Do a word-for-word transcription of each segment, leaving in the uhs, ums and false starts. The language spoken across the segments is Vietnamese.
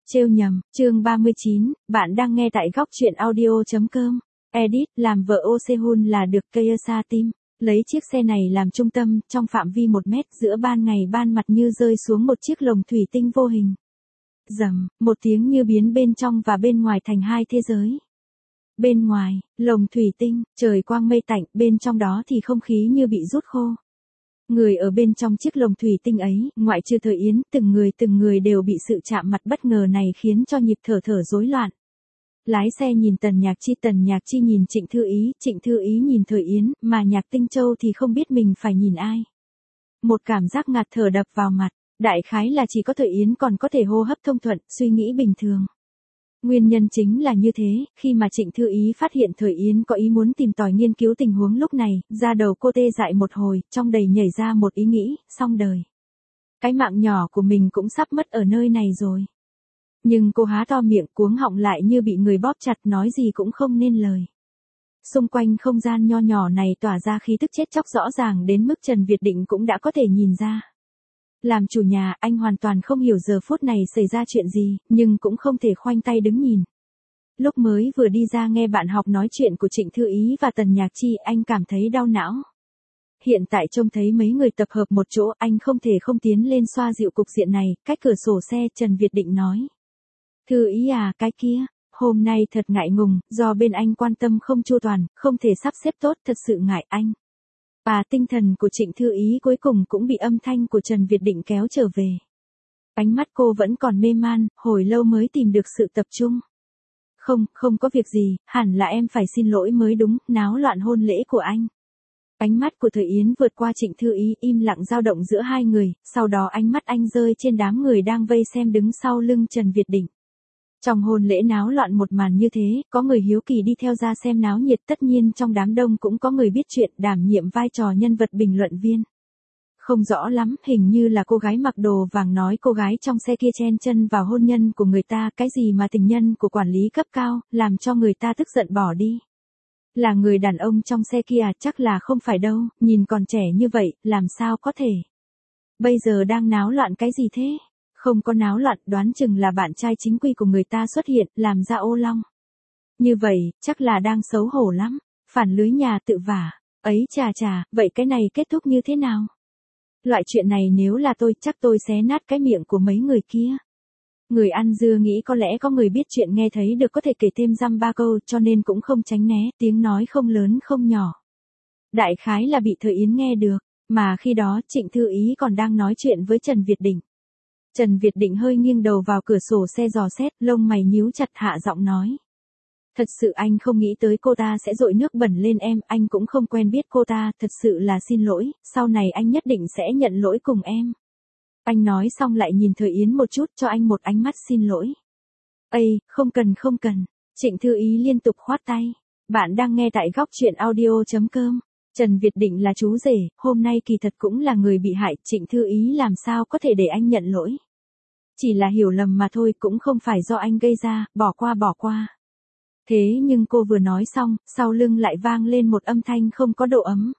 Trêu nhầm, chương ba mươi chín, bạn đang nghe tại góc truyện audio.com. Edit, làm vợ Oh Se-hun là được Kyeosa Team. Lấy chiếc xe này làm trung tâm, trong phạm vi một mét giữa ban ngày ban mặt như rơi xuống một chiếc lồng thủy tinh vô hình. Rầm, một tiếng như biến bên trong và bên ngoài thành hai thế giới. Bên ngoài, lồng thủy tinh, trời quang mây tạnh, bên trong đó thì không khí như bị rút khô. Người ở bên trong chiếc lồng thủy tinh ấy, ngoại trừ Thời Yến, từng người từng người đều bị sự chạm mặt bất ngờ này khiến cho nhịp thở thở rối loạn. Lái xe nhìn Tần Nhạc Chi, Tần Nhạc Chi nhìn Trịnh Thư Ý, Trịnh Thư Ý nhìn Thời Yến, mà Nhạc Tinh Châu thì không biết mình phải nhìn ai. Một cảm giác ngạt thở đập vào mặt, đại khái là chỉ có Thời Yến còn có thể hô hấp thông thuận, suy nghĩ bình thường. Nguyên nhân chính là như thế, khi mà Trịnh Thư Ý phát hiện Thời Yến có ý muốn tìm tòi nghiên cứu tình huống lúc này, da đầu cô tê dại một hồi, trong đầy nhảy ra một ý nghĩ, xong đời. Cái mạng nhỏ của mình cũng sắp mất ở nơi này rồi. Nhưng cô há to miệng, cuống họng lại như bị người bóp chặt, nói gì cũng không nên lời. Xung quanh không gian nho nhỏ này tỏa ra khí tức chết chóc rõ ràng đến mức Trần Việt Định cũng đã có thể nhìn ra. Làm chủ nhà, anh hoàn toàn không hiểu giờ phút này xảy ra chuyện gì, nhưng cũng không thể khoanh tay đứng nhìn. Lúc mới vừa đi ra nghe bạn học nói chuyện của Trịnh Thư Ý và Tần Nhạc Chi, anh cảm thấy đau não. Hiện tại trông thấy mấy người tập hợp một chỗ, anh không thể không tiến lên xoa dịu cục diện này. Cách cửa sổ xe, Trần Việt Định nói. Thư Ý à, cái kia, hôm nay thật ngại ngùng, do bên anh quan tâm không chu toàn, không thể sắp xếp tốt, thật sự ngại anh. Và tinh thần của Trịnh Thư Ý cuối cùng cũng bị âm thanh của Trần Việt Định kéo trở về. Ánh mắt cô vẫn còn mê man, hồi lâu mới tìm được sự tập trung. Không, không có việc gì, hẳn là em phải xin lỗi mới đúng, náo loạn hôn lễ của anh. Ánh mắt của Thời Yến vượt qua Trịnh Thư Ý, im lặng dao động giữa hai người, sau đó ánh mắt anh rơi trên đám người đang vây xem đứng sau lưng Trần Việt Định. Trong hôn lễ náo loạn một màn như thế, có người hiếu kỳ đi theo ra xem náo nhiệt, tất nhiên trong đám đông cũng có người biết chuyện, đảm nhiệm vai trò nhân vật bình luận viên. Không rõ lắm, hình như là cô gái mặc đồ vàng nói cô gái trong xe kia chen chân vào hôn nhân của người ta, cái gì mà tình nhân của quản lý cấp cao, làm cho người ta tức giận bỏ đi. Là người đàn ông trong xe kia, chắc là không phải đâu, nhìn còn trẻ như vậy, làm sao có thể. Bây giờ đang náo loạn cái gì thế? Không có náo loạn, đoán chừng là bạn trai chính quy của người ta xuất hiện, làm ra ô long. Như vậy, chắc là đang xấu hổ lắm, phản lưới nhà tự vả. Ấy chà chà, vậy cái này kết thúc như thế nào? Loại chuyện này nếu là tôi, chắc tôi xé nát cái miệng của mấy người kia. Người ăn dưa nghĩ có lẽ có người biết chuyện nghe thấy được có thể kể thêm dăm ba câu, cho nên cũng không tránh né, tiếng nói không lớn không nhỏ. Đại khái là bị Thời Yến nghe được, mà khi đó Trịnh Thư Ý còn đang nói chuyện với Trần Việt Định. Trần Việt Định hơi nghiêng đầu vào cửa sổ xe dò xét, lông mày nhíu chặt, hạ giọng nói. Thật sự anh không nghĩ tới cô ta sẽ dội nước bẩn lên em, anh cũng không quen biết cô ta, thật sự là xin lỗi, sau này anh nhất định sẽ nhận lỗi cùng em. Anh nói xong lại nhìn Thời Yến một chút, cho anh một ánh mắt xin lỗi. Ây, không cần không cần, Trịnh Thư Ý liên tục khoát tay. Bạn đang nghe tại góc truyện audio.com. Trần Việt Định là chú rể, hôm nay kỳ thật cũng là người bị hại, Trịnh Thư Ý làm sao có thể để anh nhận lỗi. Chỉ là hiểu lầm mà thôi, cũng không phải do anh gây ra, bỏ qua bỏ qua. Thế nhưng cô vừa nói xong, sau lưng lại vang lên một âm thanh không có độ ấm.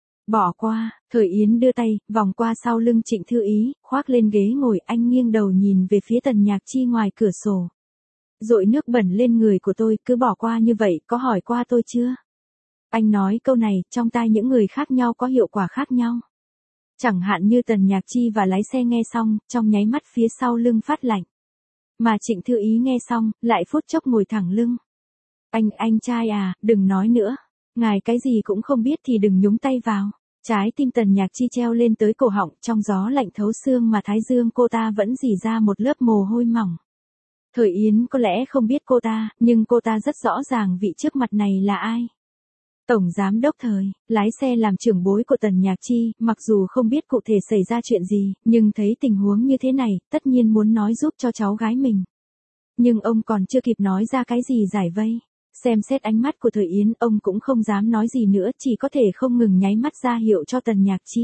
Bỏ qua, Thời Yến đưa tay, vòng qua sau lưng Trịnh Thư Ý, khoác lên ghế ngồi, anh nghiêng đầu nhìn về phía Tần Nhạc Chi ngoài cửa sổ. Dội nước bẩn lên người của tôi, cứ bỏ qua như vậy, có hỏi qua tôi chưa? Anh nói câu này, trong tai những người khác nhau có hiệu quả khác nhau. Chẳng hạn như Tần Nhạc Chi và lái xe nghe xong, trong nháy mắt phía sau lưng phát lạnh. Mà Trịnh Thư Ý nghe xong, lại phút chốc ngồi thẳng lưng. Anh, anh trai à, đừng nói nữa. Ngài cái gì cũng không biết thì đừng nhúng tay vào. Trái tim Tần Nhạc Chi treo lên tới cổ họng, trong gió lạnh thấu xương mà thái dương cô ta vẫn rỉ ra một lớp mồ hôi mỏng. Thời Yến có lẽ không biết cô ta, nhưng cô ta rất rõ ràng vị trước mặt này là ai. Tổng giám đốc Thời, lái xe làm trưởng bối của Tần Nhạc Chi, mặc dù không biết cụ thể xảy ra chuyện gì, nhưng thấy tình huống như thế này, tất nhiên muốn nói giúp cho cháu gái mình. Nhưng ông còn chưa kịp nói ra cái gì giải vây. Xem xét ánh mắt của Thời Yến, ông cũng không dám nói gì nữa, chỉ có thể không ngừng nháy mắt ra hiệu cho Tần Nhạc Chi.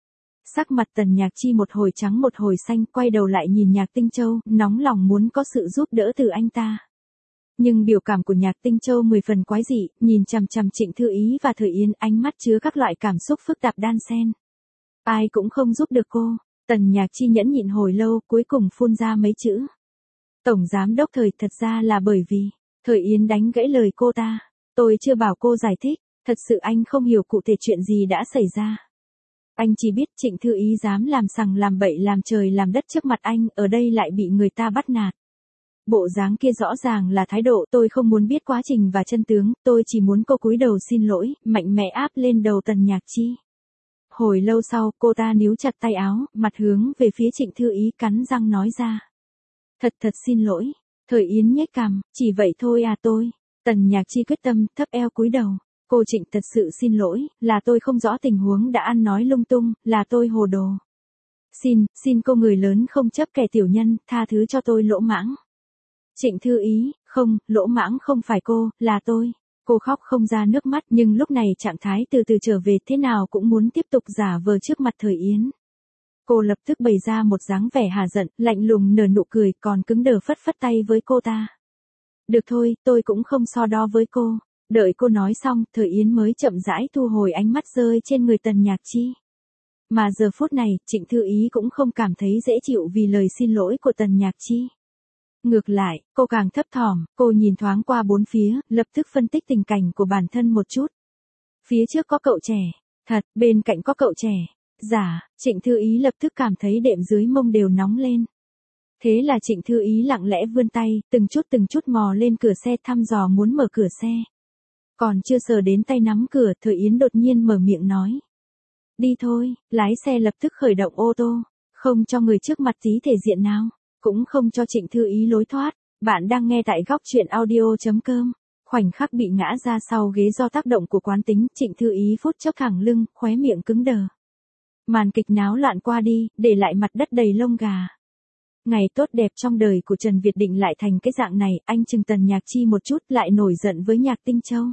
Sắc mặt Tần Nhạc Chi một hồi trắng một hồi xanh, quay đầu lại nhìn Nhạc Tinh Châu, nóng lòng muốn có sự giúp đỡ từ anh ta. Nhưng biểu cảm của Nhạc Tinh Châu mười phần quái dị, nhìn chằm chằm Trịnh Thư Ý và Thời Yến, ánh mắt chứa các loại cảm xúc phức tạp đan xen. Ai cũng không giúp được cô. Tần Nhạc Chi nhẫn nhịn hồi lâu, cuối cùng phun ra mấy chữ. Tổng giám đốc Thời, thật ra là bởi vì, Thời Yến đánh gãy lời cô ta. Tôi chưa bảo cô giải thích, thật sự anh không hiểu cụ thể chuyện gì đã xảy ra. Anh chỉ biết Trịnh Thư Ý dám làm sằng làm bậy làm trời làm đất trước mặt anh, ở đây lại bị người ta bắt nạt. Bộ dáng kia rõ ràng là thái độ, tôi không muốn biết quá trình và chân tướng, tôi chỉ muốn cô cúi đầu xin lỗi, mạnh mẽ áp lên đầu Tần Nhạc Chi. Hồi lâu sau, cô ta níu chặt tay áo, mặt hướng về phía Trịnh Thư Ý, cắn răng nói ra. Thật thật xin lỗi. Thời Yến nhếch cằm, chỉ vậy thôi à tôi. Tần Nhạc Chi quyết tâm, thấp eo cúi đầu. Cô Trịnh, thật sự xin lỗi, là tôi không rõ tình huống đã ăn nói lung tung, là tôi hồ đồ. Xin, xin cô người lớn không chấp kẻ tiểu nhân, tha thứ cho tôi lỗ mãng. Trịnh Thư Ý, không, lỗ mãng không phải cô, là tôi. Cô khóc không ra nước mắt, nhưng lúc này trạng thái từ từ trở về, thế nào cũng muốn tiếp tục giả vờ trước mặt Thời Yến. Cô lập tức bày ra một dáng vẻ hà giận, lạnh lùng nở nụ cười, còn cứng đờ phất phất tay với cô ta. Được thôi, tôi cũng không so đo với cô. Đợi cô nói xong, Thời Yến mới chậm rãi thu hồi ánh mắt rơi trên người Tần Nhạc Chi. Mà giờ phút này, Trịnh Thư Ý cũng không cảm thấy dễ chịu vì lời xin lỗi của Tần Nhạc Chi. Ngược lại, cô càng thấp thỏm, cô nhìn thoáng qua bốn phía, lập tức phân tích tình cảnh của bản thân một chút. Phía trước có cậu trẻ, thật, bên cạnh có cậu trẻ, giả, Trịnh Thư Ý lập tức cảm thấy đệm dưới mông đều nóng lên. Thế là Trịnh Thư Ý lặng lẽ vươn tay, từng chút từng chút mò lên cửa xe thăm dò muốn mở cửa xe. Còn chưa sờ đến tay nắm cửa, Thời Yến đột nhiên mở miệng nói. Đi thôi, lái xe lập tức khởi động ô tô, không cho người trước mặt tí thể diện nào, cũng không cho Trịnh Thư Ý lối thoát. Bạn đang nghe tại góc truyện audio chấm com. Khoảnh khắc bị ngã ra sau ghế do tác động của quán tính, Trịnh Thư Ý phút chốc thẳng lưng, khóe miệng cứng đờ. Màn kịch náo loạn qua đi, để lại mặt đất đầy lông gà. Ngày tốt đẹp trong đời của Trần Việt Định lại thành cái dạng này, anh chừng Tần Nhạc Chi một chút lại nổi giận với Nhạc Tinh Châu.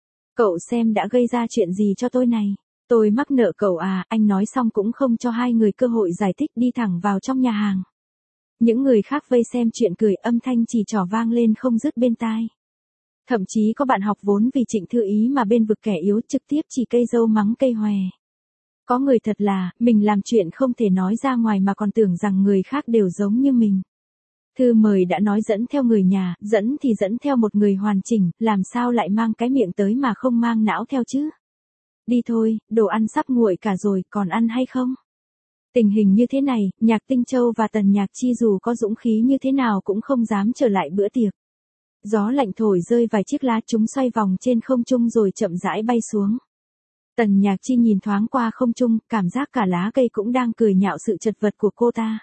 Cậu xem đã gây ra chuyện gì cho tôi này? Tôi mắc nợ cậu à? Anh nói xong cũng không cho hai người cơ hội giải thích, đi thẳng vào trong nhà hàng. Những người khác vây xem chuyện cười, âm thanh chỉ trỏ vang lên không dứt bên tai. Thậm chí có bạn học vốn vì Trịnh Thư Ý mà bên vực kẻ yếu, trực tiếp chỉ cây dâu mắng cây hòe. Có người thật là, mình làm chuyện không thể nói ra ngoài mà còn tưởng rằng người khác đều giống như mình. Thư mời đã nói dẫn theo người nhà, dẫn thì dẫn theo một người hoàn chỉnh, làm sao lại mang cái miệng tới mà không mang não theo chứ? Đi thôi, đồ ăn sắp nguội cả rồi, còn ăn hay không? Tình hình như thế này, Nhạc Tinh Châu và Tần Nhạc Chi dù có dũng khí như thế nào cũng không dám trở lại bữa tiệc. Gió lạnh thổi rơi vài chiếc lá, chúng xoay vòng trên không trung rồi chậm rãi bay xuống. Tần Nhạc Chi nhìn thoáng qua không trung, cảm giác cả lá cây cũng đang cười nhạo sự chật vật của cô ta.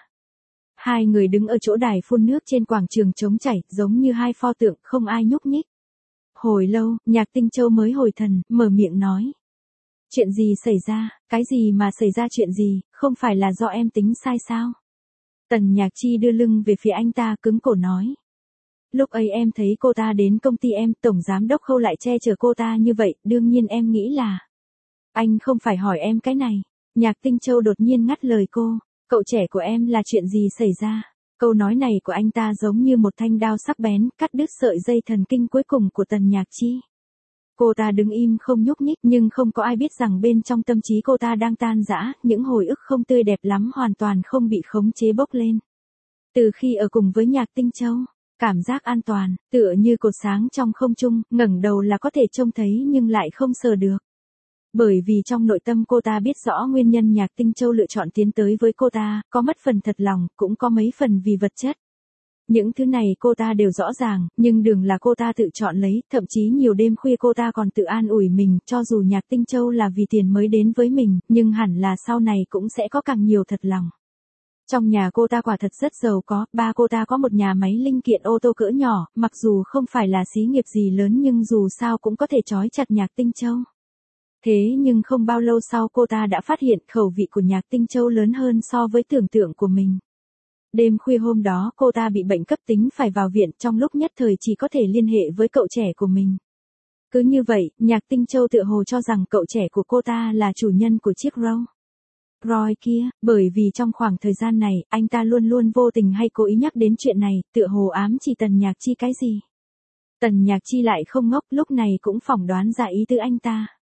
Hai người đứng ở chỗ đài phun nước trên quảng trường trống chảy, giống như hai pho tượng, không ai nhúc nhích. Hồi lâu, Nhạc Tinh Châu mới hồi thần, mở miệng nói. Chuyện gì xảy ra? Cái gì mà xảy ra chuyện gì? Không phải là do em tính sai sao? Tần Nhạc Chi đưa lưng về phía anh ta, cứng cổ nói. Lúc ấy em thấy cô ta đến công ty em, tổng giám đốc Khâu lại che chở cô ta như vậy, đương nhiên em nghĩ là. Anh không phải hỏi em cái này. Nhạc Tinh Châu đột nhiên ngắt lời cô. Cậu trẻ của em là chuyện gì xảy ra? Câu nói này của anh ta giống như một thanh đao sắc bén, cắt đứt sợi dây thần kinh cuối cùng của Tần Nhạc Chi. Cô ta đứng im không nhúc nhích, nhưng không có ai biết rằng bên trong tâm trí cô ta đang tan rã, những hồi ức không tươi đẹp lắm hoàn toàn không bị khống chế bốc lên. Từ khi ở cùng với Nhạc Tinh Châu, cảm giác an toàn, tựa như cột sáng trong không trung, ngẩng đầu là có thể trông thấy nhưng lại không sờ được. Bởi vì trong nội tâm cô ta biết rõ nguyên nhân Nhạc Tinh Châu lựa chọn tiến tới với cô ta, có mất phần thật lòng, cũng có mấy phần vì vật chất. Những thứ này cô ta đều rõ ràng, nhưng đường là cô ta tự chọn lấy, thậm chí nhiều đêm khuya cô ta còn tự an ủi mình, cho dù Nhạc Tinh Châu là vì tiền mới đến với mình, nhưng hẳn là sau này cũng sẽ có càng nhiều thật lòng. Trong nhà cô ta quả thật rất giàu có, ba cô ta có một nhà máy linh kiện ô tô cỡ nhỏ, mặc dù không phải là xí nghiệp gì lớn nhưng dù sao cũng có thể trói chặt Nhạc Tinh Châu. Thế nhưng không bao lâu sau cô ta đã phát hiện khẩu vị của Nhạc Tinh Châu lớn hơn so với tưởng tượng của mình. Đêm khuya hôm đó cô ta bị bệnh cấp tính phải vào viện, trong lúc nhất thời chỉ có thể liên hệ với cậu trẻ của mình. Cứ như vậy, Nhạc Tinh Châu tựa hồ cho rằng cậu trẻ của cô ta là chủ nhân của chiếc Rolls Royce kia, bởi vì trong khoảng thời gian này, anh ta luôn luôn vô tình hay cố ý nhắc đến chuyện này, tựa hồ ám chỉ Tần Nhạc Chi cái gì. Tần Nhạc Chi lại không ngốc, lúc này cũng phỏng đoán ra ý tứ anh ta.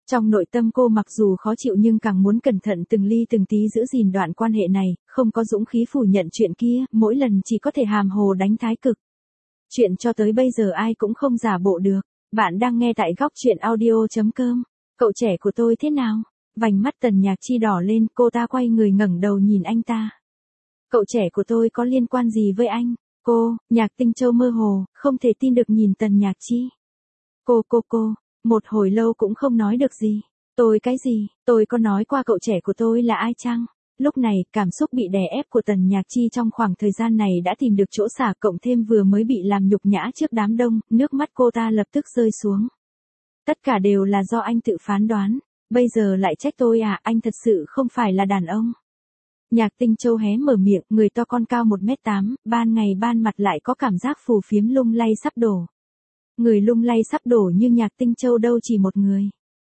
Trong nội tâm cô mặc dù khó chịu nhưng càng muốn cẩn thận từng ly từng tí giữ gìn đoạn quan hệ này, không có dũng khí phủ nhận chuyện kia, mỗi lần chỉ có thể hàm hồ đánh thái cực. Chuyện cho tới bây giờ ai cũng không giả bộ được. Bạn đang nghe tại góc chuyện audio chấm com. Cậu trẻ của tôi thế nào? Vành mắt Tần Nhạc Chi đỏ lên, cô ta quay người ngẩng đầu nhìn anh ta. Cậu trẻ của tôi có liên quan gì với anh? Cô, Nhạc Tinh Châu mơ hồ, không thể tin được nhìn Tần Nhạc Chi. Cô cô cô, một hồi lâu cũng không nói được gì. Tôi cái gì, tôi có nói qua cậu trẻ của tôi là ai chăng? Lúc này, cảm xúc bị đè ép của Tần Nhạc Chi trong khoảng thời gian này đã tìm được chỗ xả, cộng thêm vừa mới bị làm nhục nhã trước đám đông, nước mắt cô ta lập tức rơi xuống. Tất cả đều là do anh tự phán đoán, bây giờ lại trách tôi à, anh thật sự không phải là đàn ông. Nhạc Tinh Châu hé mở miệng, người to con cao một mét tám, ban ngày ban mặt lại có cảm giác phù phiếm lung lay sắp đổ. Người lung lay sắp đổ như Nhạc Tinh Châu đâu chỉ một người.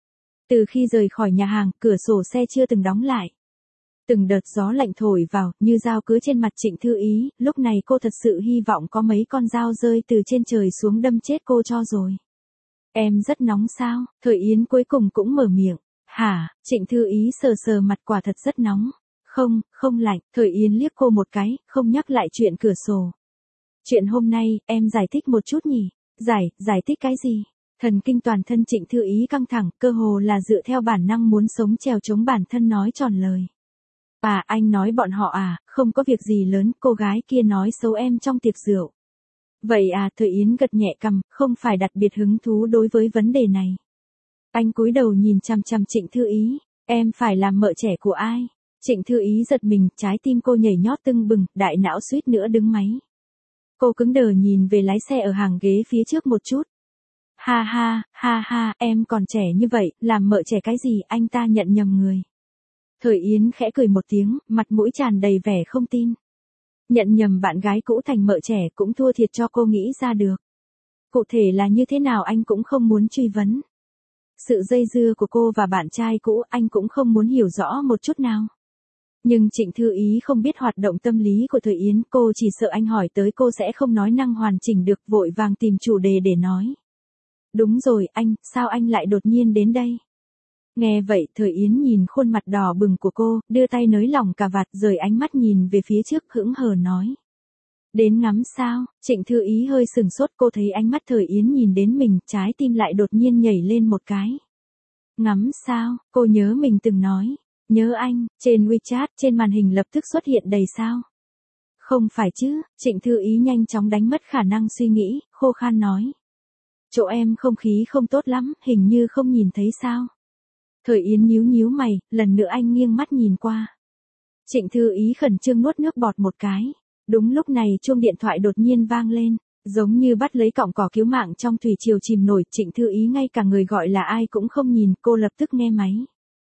Từ khi rời khỏi nhà hàng, cửa sổ xe chưa từng đóng lại. Từng đợt gió lạnh thổi vào, như dao cứa trên mặt Trịnh Thư Ý, lúc này cô thật sự hy vọng có mấy con dao rơi từ trên trời xuống đâm chết cô cho rồi. Em rất nóng sao? Thời Yến cuối cùng cũng mở miệng. Hả? Trịnh Thư Ý sờ sờ mặt, quả thật rất nóng. Không, không lạnh. Thời Yến liếc cô một cái, không nhắc lại chuyện cửa sổ. Chuyện hôm nay, em giải thích một chút nhỉ? Giải, giải thích cái gì? Thần kinh toàn thân Trịnh Thư Ý căng thẳng, cơ hồ là dựa theo bản năng muốn sống trèo chống bản thân nói tròn lời. À, anh nói bọn họ à, không có việc gì lớn, cô gái kia nói xấu em trong tiệc rượu. Vậy à, Thời Yến gật nhẹ cằm, không phải đặc biệt hứng thú đối với vấn đề này. Anh cúi đầu nhìn chằm chằm Trịnh Thư Ý, em phải làm mợ trẻ của ai? Trịnh Thư Ý giật mình, trái tim cô nhảy nhót tưng bừng, đại não suýt nữa đứng máy. Cô cứng đờ nhìn về lái xe ở hàng ghế phía trước một chút. Ha ha, ha ha, em còn trẻ như vậy, làm mợ trẻ cái gì, anh ta nhận nhầm người. Thời Yến khẽ cười một tiếng, mặt mũi tràn đầy vẻ không tin. Nhận nhầm bạn gái cũ thành mợ trẻ cũng thua thiệt cho cô nghĩ ra được. Cụ thể là như thế nào anh cũng không muốn truy vấn. Sự dây dưa của cô và bạn trai cũ anh cũng không muốn hiểu rõ một chút nào. Nhưng Trịnh Thư Ý không biết hoạt động tâm lý của Thời Yến, cô chỉ sợ anh hỏi tới cô sẽ không nói năng hoàn chỉnh được, vội vàng tìm chủ đề để nói. Đúng rồi, anh, sao anh lại đột nhiên đến đây? Nghe vậy, Thời Yến nhìn khuôn mặt đỏ bừng của cô, đưa tay nới lỏng cà vạt, rời ánh mắt nhìn về phía trước, hững hờ nói. Đến ngắm sao? Trịnh Thư Ý hơi sừng sốt, cô thấy ánh mắt Thời Yến nhìn đến mình, trái tim lại đột nhiên nhảy lên một cái. Ngắm sao? Cô nhớ mình từng nói. Nhớ anh, trên WeChat, trên màn hình lập tức xuất hiện đầy sao. Không phải chứ, Trịnh Thư Ý nhanh chóng đánh mất khả năng suy nghĩ, khô khan nói. Chỗ em không khí không tốt lắm, hình như không nhìn thấy sao. Thời Yến nhíu nhíu mày, lần nữa anh nghiêng mắt nhìn qua. Trịnh Thư Ý khẩn trương nuốt nước bọt một cái. Đúng lúc này chuông điện thoại đột nhiên vang lên, giống như bắt lấy cọng cỏ cứu mạng trong thủy triều chìm nổi. Trịnh Thư Ý ngay cả người gọi là ai cũng không nhìn, cô lập tức nghe máy.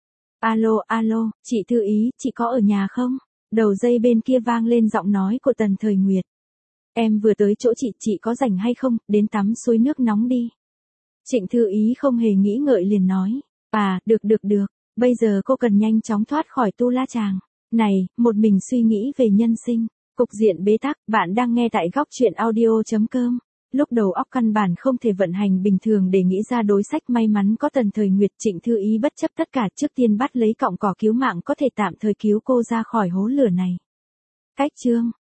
Alo, alo, chị Thư Ý, chị có ở nhà không? Đầu dây bên kia vang lên giọng nói của Tần Thời Nguyệt. Em vừa tới chỗ chị, chị có rảnh hay không, đến tắm suối nước nóng đi. Trịnh Thư Ý không hề nghĩ ngợi liền nói. À, được được được, bây giờ cô cần nhanh chóng thoát khỏi tu la chàng. Này, một mình suy nghĩ về nhân sinh, cục diện bế tắc, bạn đang nghe tại góc chuyện audio chấm com. Lúc đầu óc căn bản không thể vận hành bình thường để nghĩ ra đối sách, may mắn có Tần Thời Nguyệt. Trịnh Thư Ý bất chấp tất cả, trước tiên bắt lấy cọng cỏ cứu mạng có thể tạm thời cứu cô ra khỏi hố lửa này. Cách chương